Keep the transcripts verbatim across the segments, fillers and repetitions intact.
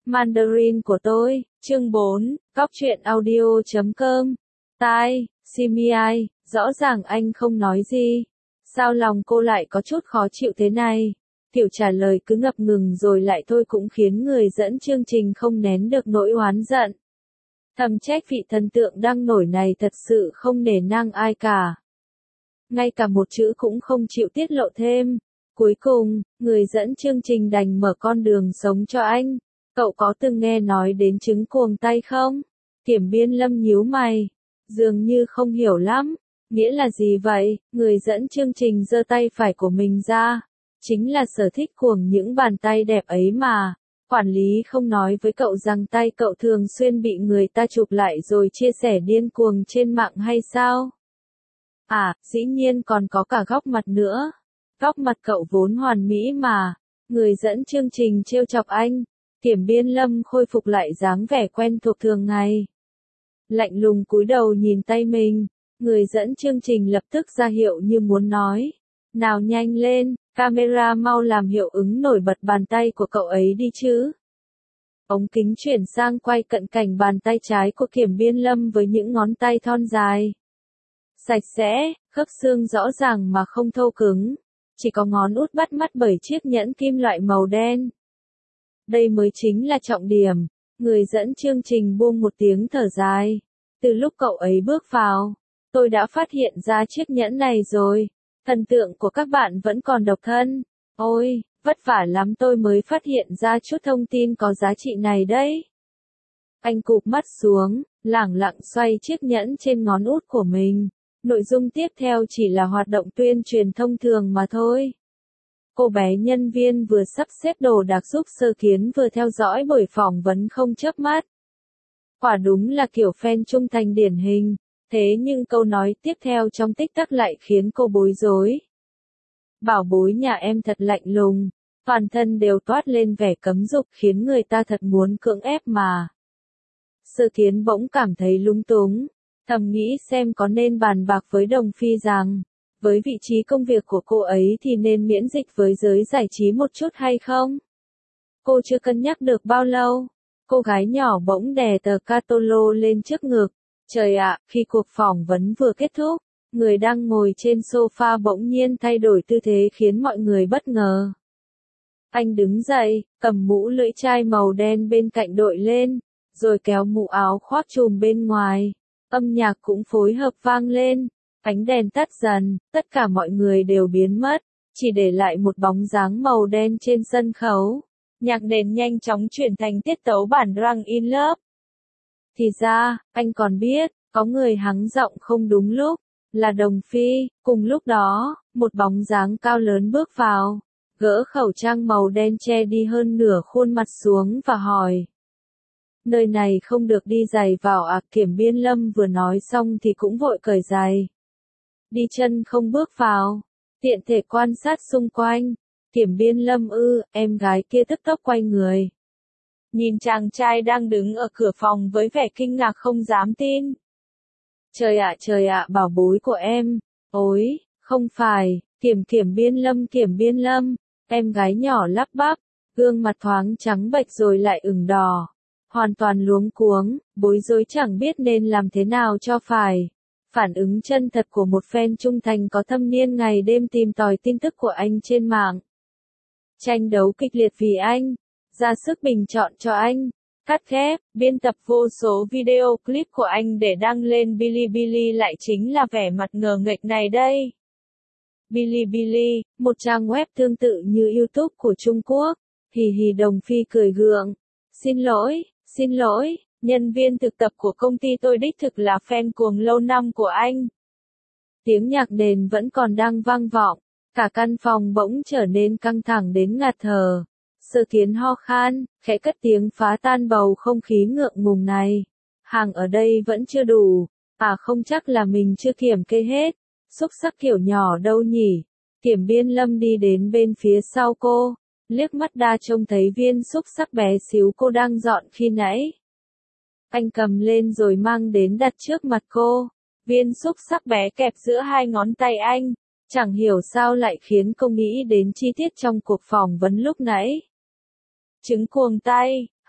Mandarin của tôi, chương bốn, Góc truyện audio chấm com. Tai, Simi, rõ ràng anh không nói gì. Sao lòng cô lại có chút khó chịu thế này? Kiểu trả lời cứ ngập ngừng rồi lại thôi cũng khiến người dẫn chương trình không nén được nỗi oán giận. Thầm trách vị thần tượng đang nổi này thật sự không nể nang ai cả. Ngay cả một chữ cũng không chịu tiết lộ thêm. Cuối cùng, người dẫn chương trình đành mở con đường sống cho anh. Cậu có từng nghe nói đến chứng cuồng tay không? Kiểm Biên Lâm nhíu mày. Dường như không hiểu lắm. Nghĩa là gì vậy? Người dẫn chương trình giơ tay phải của mình ra. Chính là sở thích cuồng những bàn tay đẹp ấy mà. Quản lý không nói với cậu rằng tay cậu thường xuyên bị người ta chụp lại rồi chia sẻ điên cuồng trên mạng hay sao? À, dĩ nhiên còn có cả góc mặt nữa. Góc mặt cậu vốn hoàn mỹ mà. Người dẫn chương trình trêu chọc anh. Kiểm Biên Lâm khôi phục lại dáng vẻ quen thuộc thường ngày. Lạnh lùng cúi đầu nhìn tay mình. Người dẫn chương trình lập tức ra hiệu như muốn nói. Nào nhanh lên, camera mau làm hiệu ứng nổi bật bàn tay của cậu ấy đi chứ. Ống kính chuyển sang quay cận cảnh bàn tay trái của Kiểm Biên Lâm với những ngón tay thon dài. Sạch sẽ, khớp xương rõ ràng mà không thô cứng. Chỉ có ngón út bắt mắt bởi chiếc nhẫn kim loại màu đen. Đây mới chính là trọng điểm. Người dẫn chương trình buông một tiếng thở dài. Từ lúc cậu ấy bước vào, tôi đã phát hiện ra chiếc nhẫn này rồi. Thần tượng của các bạn vẫn còn độc thân. Ôi, vất vả lắm tôi mới phát hiện ra chút thông tin có giá trị này đấy. Anh cụp mắt xuống, lẳng lặng xoay chiếc nhẫn trên ngón út của mình. Nội dung tiếp theo chỉ là hoạt động tuyên truyền thông thường mà thôi. Cô bé nhân viên vừa sắp xếp đồ đạc giúp Sơ Kiến vừa theo dõi buổi phỏng vấn không chớp mắt. Quả đúng là kiểu fan trung thành điển hình. Thế nhưng câu nói tiếp theo trong tích tắc lại khiến cô bối rối. Bảo bối nhà em thật lạnh lùng, toàn thân đều toát lên vẻ cấm dục khiến người ta thật muốn cưỡng ép mà. Sơ Kiến bỗng cảm thấy lung túng, thầm nghĩ xem có nên bàn bạc với Đồng Phi rằng, với vị trí công việc của cô ấy thì nên miễn dịch với giới giải trí một chút hay không? Cô chưa cân nhắc được bao lâu, cô gái nhỏ bỗng đè tờ Catolo lên trước ngực. Trời ạ, khi cuộc phỏng vấn vừa kết thúc, người đang ngồi trên sofa bỗng nhiên thay đổi tư thế khiến mọi người bất ngờ. Anh đứng dậy, cầm mũ lưỡi chai màu đen bên cạnh đội lên, rồi kéo mũ áo khoác trùm bên ngoài. Âm nhạc cũng phối hợp vang lên, ánh đèn tắt dần, tất cả mọi người đều biến mất, chỉ để lại một bóng dáng màu đen trên sân khấu. Nhạc nền nhanh chóng chuyển thành tiết tấu bản Drunk in Love. Thì ra, anh còn biết, có người hắng giọng không đúng lúc, là Đồng Phi. Cùng lúc đó, một bóng dáng cao lớn bước vào, gỡ khẩu trang màu đen che đi hơn nửa khuôn mặt xuống và hỏi. Nơi này không được đi giày vào à? Kiểm Biên Lâm vừa nói xong thì cũng vội cởi giày. Đi chân không bước vào, tiện thể quan sát xung quanh. Kiểm Biên Lâm ư, em gái kia tức tốc quay người. Nhìn chàng trai đang đứng ở cửa phòng với vẻ kinh ngạc không dám tin. Trời ạ trời ạ bảo bối của em. Ôi, không phải, Kiểm Kiểm Biên Lâm Kiểm Biên Lâm. Em gái nhỏ lắp bắp, gương mặt thoáng trắng bệch rồi lại ửng đỏ. Hoàn toàn luống cuống, bối rối chẳng biết nên làm thế nào cho phải. Phản ứng chân thật của một fan trung thành có thâm niên ngày đêm tìm tòi tin tức của anh trên mạng. Tranh đấu kịch liệt vì anh. Ra sức bình chọn cho anh, cắt ghép, biên tập vô số video clip của anh để đăng lên Bilibili lại chính là vẻ mặt ngờ nghệch này đây. Bilibili, một trang web tương tự như YouTube của Trung Quốc. Hì hì Đồng Phi cười gượng. Xin lỗi, xin lỗi, nhân viên thực tập của công ty tôi đích thực là fan cuồng lâu năm của anh. Tiếng nhạc nền vẫn còn đang vang vọng, cả căn phòng bỗng trở nên căng thẳng đến ngạt thở. Sơ Kiến ho khan, khẽ cất tiếng phá tan bầu không khí ngượng ngùng này. Hàng ở đây vẫn chưa đủ, à không chắc là mình chưa kiểm kê hết. Xúc sắc kiểu nhỏ đâu nhỉ? Kiểm Biên Lâm đi đến bên phía sau cô, liếc mắt đa trông thấy viên xúc sắc bé xíu cô đang dọn khi nãy. Anh cầm lên rồi mang đến đặt trước mặt cô. Viên xúc sắc bé kẹp giữa hai ngón tay anh, chẳng hiểu sao lại khiến cô nghĩ đến chi tiết trong cuộc phỏng vấn lúc nãy. Chứng cuồng tay,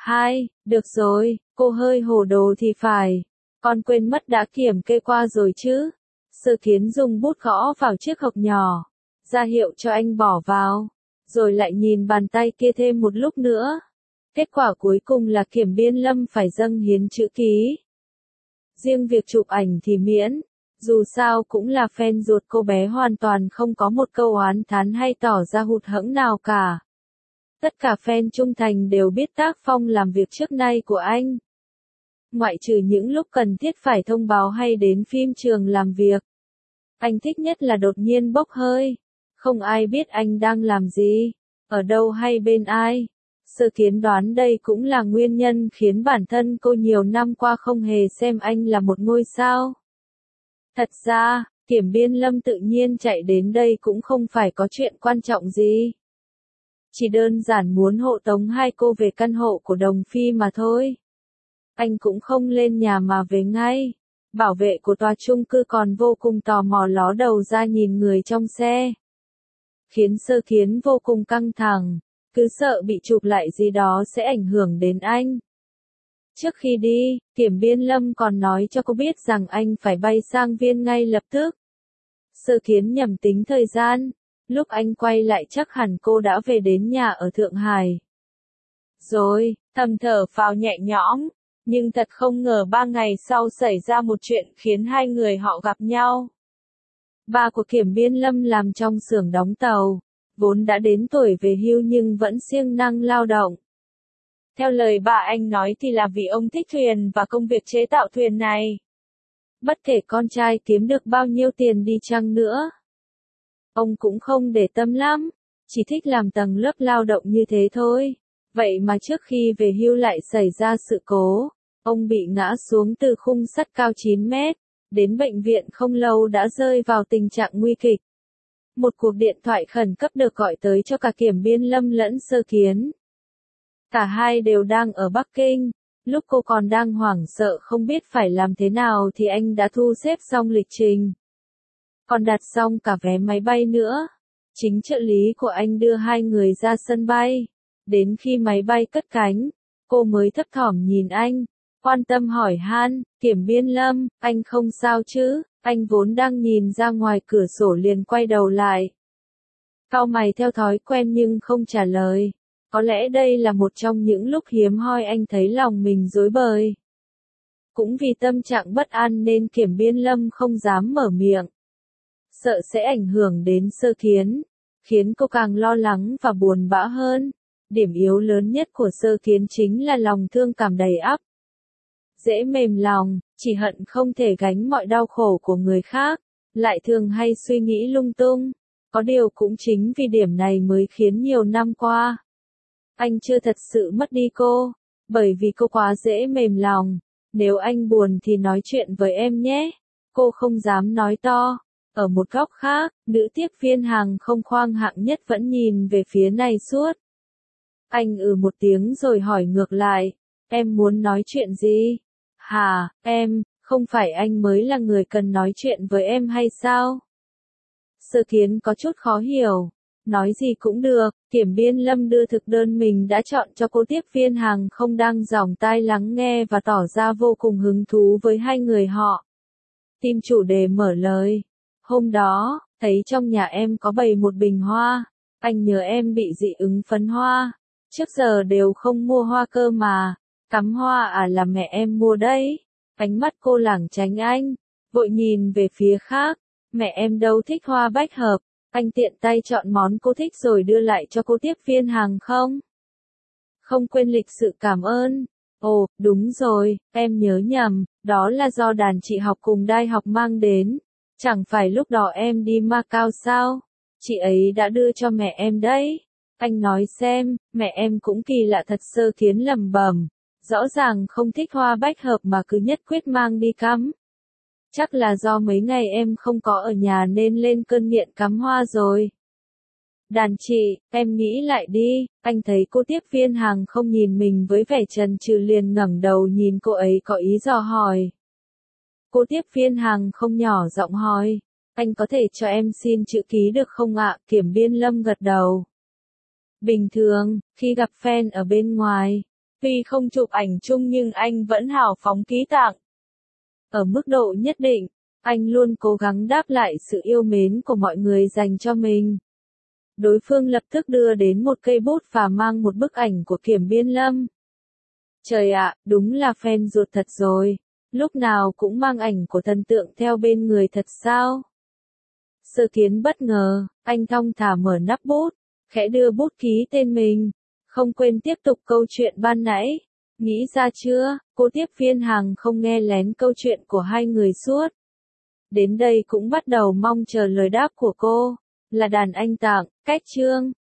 Hai, được rồi, cô hơi hồ đồ thì phải. Con quên mất đã kiểm kê qua rồi chứ. Sơ Kiến dùng bút gõ vào chiếc hộp nhỏ, ra hiệu cho anh bỏ vào, rồi lại nhìn bàn tay kia thêm một lúc nữa. Kết quả cuối cùng là Kiểm Biên Lâm phải dâng hiến chữ ký. Riêng việc chụp ảnh thì miễn, dù sao cũng là fan ruột cô bé, hoàn toàn không có một câu oán thán hay tỏ ra hụt hẫng nào cả. Tất cả fan trung thành đều biết tác phong làm việc trước nay của anh. Ngoại trừ những lúc cần thiết phải thông báo hay đến phim trường làm việc. Anh thích nhất là đột nhiên bốc hơi. Không ai biết anh đang làm gì, ở đâu hay bên ai. Sơ Kiến đoán đây cũng là nguyên nhân khiến bản thân cô nhiều năm qua không hề xem anh là một ngôi sao. Thật ra, Kiểm Biên Lâm tự nhiên chạy đến đây cũng không phải có chuyện quan trọng gì. Chỉ đơn giản muốn hộ tống hai cô về căn hộ của Đồng Phi mà thôi. Anh cũng không lên nhà mà về ngay. Bảo vệ của tòa chung cư còn vô cùng tò mò ló đầu ra nhìn người trong xe. Khiến Sơ Kiến vô cùng căng thẳng, cứ sợ bị chụp lại gì đó sẽ ảnh hưởng đến anh. Trước khi đi, Kiểm Biên Lâm còn nói cho cô biết rằng anh phải bay sang Viên ngay lập tức. Sơ Kiến nhầm tính thời gian, lúc anh quay lại chắc hẳn cô đã về đến nhà ở Thượng Hải. Rồi, thầm thở phào nhẹ nhõm, nhưng thật không ngờ ba ngày sau xảy ra một chuyện khiến hai người họ gặp nhau. Ba của Kiểm Biên Lâm làm trong xưởng đóng tàu, vốn đã đến tuổi về hưu nhưng vẫn siêng năng lao động. Theo lời bà anh nói thì là vì ông thích thuyền và công việc chế tạo thuyền này. Bất kể con trai kiếm được bao nhiêu tiền đi chăng nữa, ông cũng không để tâm lắm, chỉ thích làm tầng lớp lao động như thế thôi. Vậy mà trước khi về hưu lại xảy ra sự cố, ông bị ngã xuống từ khung sắt cao chín mét, đến bệnh viện không lâu đã rơi vào tình trạng nguy kịch. Một cuộc điện thoại khẩn cấp được gọi tới cho cả Kiểm Biên Lâm lẫn Sơ Kiến. Cả hai đều đang ở Bắc Kinh, lúc cô còn đang hoảng sợ không biết phải làm thế nào thì anh đã thu xếp xong lịch trình. Còn đặt xong cả vé máy bay nữa. Chính trợ lý của anh đưa hai người ra sân bay. Đến khi máy bay cất cánh, cô mới thấp thỏm nhìn anh, quan tâm hỏi han, Kiểm Biên Lâm, anh không sao chứ? Anh vốn đang nhìn ra ngoài cửa sổ liền quay đầu lại. Cau mày theo thói quen nhưng không trả lời. Có lẽ đây là một trong những lúc hiếm hoi anh thấy lòng mình rối bời. Cũng vì tâm trạng bất an nên Kiểm Biên Lâm không dám mở miệng. Sợ sẽ ảnh hưởng đến Sơ Kiến, khiến cô càng lo lắng và buồn bã hơn. Điểm yếu lớn nhất của Sơ Kiến chính là lòng thương cảm đầy ắp. Dễ mềm lòng, chỉ hận không thể gánh mọi đau khổ của người khác, lại thường hay suy nghĩ lung tung. Có điều cũng chính vì điểm này mới khiến nhiều năm qua, anh chưa thật sự mất đi cô, bởi vì cô quá dễ mềm lòng. Nếu anh buồn thì nói chuyện với em nhé. Cô không dám nói to. Ở một góc khác, nữ tiếp viên hàng không khoang hạng nhất vẫn nhìn về phía này suốt. Anh ừ một tiếng rồi hỏi ngược lại, em muốn nói chuyện gì? Hả, em, không phải anh mới là người cần nói chuyện với em hay sao? Sơ Kiến có chút khó hiểu. Nói gì cũng được, Kiểm Biên Lâm đưa thực đơn mình đã chọn cho cô tiếp viên hàng không đang dòng tai lắng nghe và tỏ ra vô cùng hứng thú với hai người họ. Tim chủ đề mở lời. Hôm đó, thấy trong nhà em có bày một bình hoa, anh nhớ em bị dị ứng phấn hoa. Trước giờ đều không mua hoa cơ mà. Cắm hoa à, là mẹ em mua đấy. Ánh mắt cô lảng tránh anh, vội nhìn về phía khác. Mẹ em đâu thích hoa bách hợp. Anh tiện tay chọn món cô thích rồi đưa lại cho cô tiếp viên hàng không. Không quên lịch sự cảm ơn. Ồ, đúng rồi, em nhớ nhầm, đó là do đàn chị học cùng đại học mang đến. Chẳng phải lúc đó em đi Macau sao? Chị ấy đã đưa cho mẹ em đấy. Anh nói xem, mẹ em cũng kỳ lạ thật. Sơ Kiến lẩm bẩm. Rõ ràng không thích hoa bách hợp mà cứ nhất quyết mang đi cắm. Chắc là do mấy ngày em không có ở nhà nên lên cơn nghiện cắm hoa rồi. Đàn chị, em nghĩ lại đi. Anh thấy cô tiếp viên hàng không nhìn mình với vẻ chần chừ liền ngẩng đầu nhìn cô ấy có ý dò hỏi. Cô tiếp viên hàng không nhỏ giọng hỏi, anh có thể cho em xin chữ ký được không ạ? Kiểm Biên Lâm gật đầu. Bình thường, khi gặp fan ở bên ngoài, Tuy không chụp ảnh chung nhưng anh vẫn hào phóng ký tặng. Ở mức độ nhất định, anh luôn cố gắng đáp lại sự yêu mến của mọi người dành cho mình. Đối phương lập tức đưa đến một cây bút và mang một bức ảnh của Kiểm Biên Lâm. Trời ạ, đúng là fan ruột thật rồi. Lúc nào cũng mang ảnh của thần tượng theo bên người thật sao? Sơ Kiến bất ngờ, anh thong thả mở nắp bút, khẽ đưa bút ký tên mình. Không quên tiếp tục câu chuyện ban nãy. Nghĩ ra chưa, cô tiếp viên hàng không nghe lén câu chuyện của hai người suốt. Đến đây cũng bắt đầu mong chờ lời đáp của cô. Là đàn anh tặng, cách chương.